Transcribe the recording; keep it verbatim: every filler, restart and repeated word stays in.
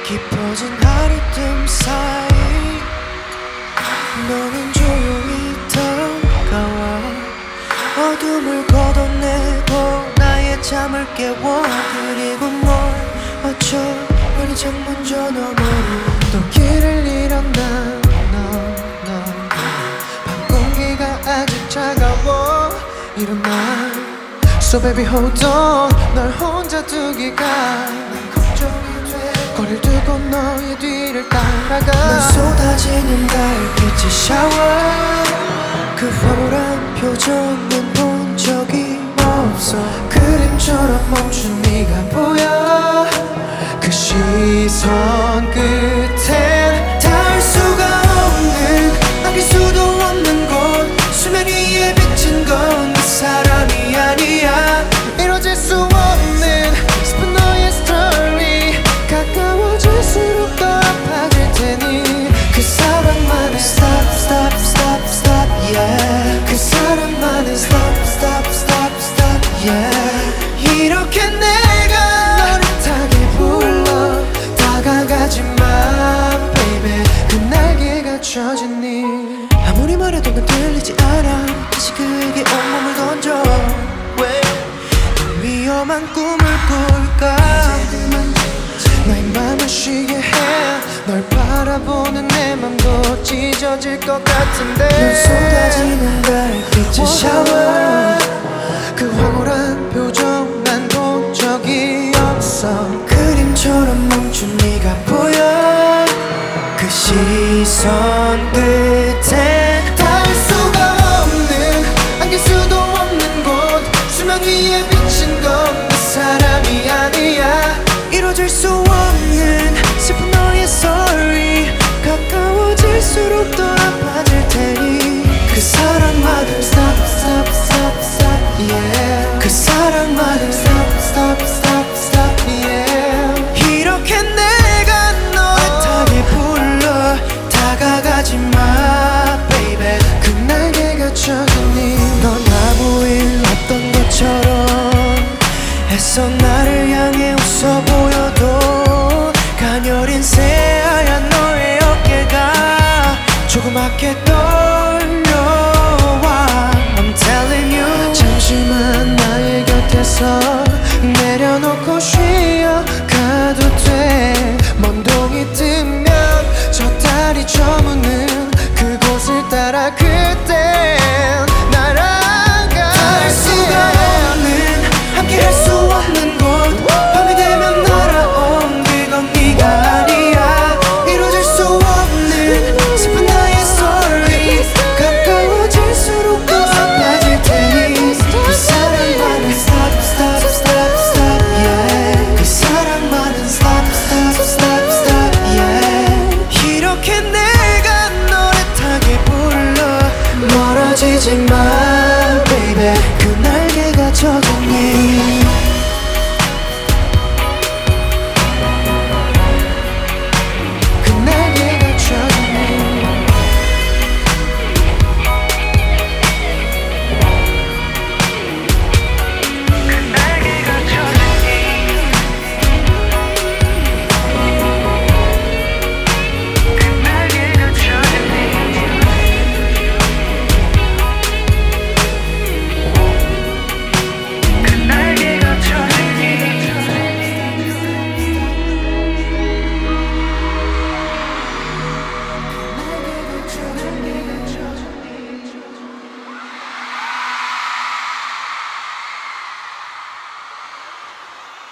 깊어진 하루틈 사이 너는 조용히 다가와 어둠을 걷어내고 나의 잠을 깨워 그리고 뭘 어쩌 우리 창문 저 너머로 또 길을 잃었나 너, 너, 밤 공기가 아직 차가워 이런 날 So baby hold on 널 혼자 두기가 걱정이 돼 거리를 두고 너의 뒤를 따라가 넌 쏟아지는 달빛의 샤워 그 황홀한 표정은 본 적이 없어 그림처럼 멈춘 네가 보여 그 시선 끝엔 닿을 수가 없는 안길 수도 없는 곳 수면 위에 비친 건 그 사람이 아니야 이뤄질 수 없는 슬픈 너의 스토리 가까워질수록 더 아파질 테니 그 사람만의 stop stop stop stop yeah 그 사람만의 stop stop stop stop yeah 이렇게 내가 너를 타게 불러 다가가지마 baby 그 날개가 젖으니 아무리 말해도 난 들리지 않아 다시 그에게 온몸을 던져 왜 위험한 꿈을 꿀까 나의 맘을 쉬게 해 널 바라보는 내 맘도 찢어질 것 같은데 넌 쏟아지는 달빛의 샤워 그 황홀한 표정 난 본 적이 없어 그림처럼 멈춘 네가 보여 그 시선 끝에 닿을 수가 없는 안길 수도 없는 곳 수면 위에 비친 건 그 사람이 아니야 이뤄질 수 없는 슬픈 너의 story 가까워질수록 더 아파질 테니 그 사랑만을 stop stop stop stop yeah 그 사랑만을 stop stop stop stop yeah 이렇게 내가 너를 타게 불러 다가가지마 baby 그 날개가 젖으니 넌 아무 일 없던 것처럼 애써 나를 향해 웃어 보여도 가녀린 새하얀 너의 어깨가 조그맣게 떠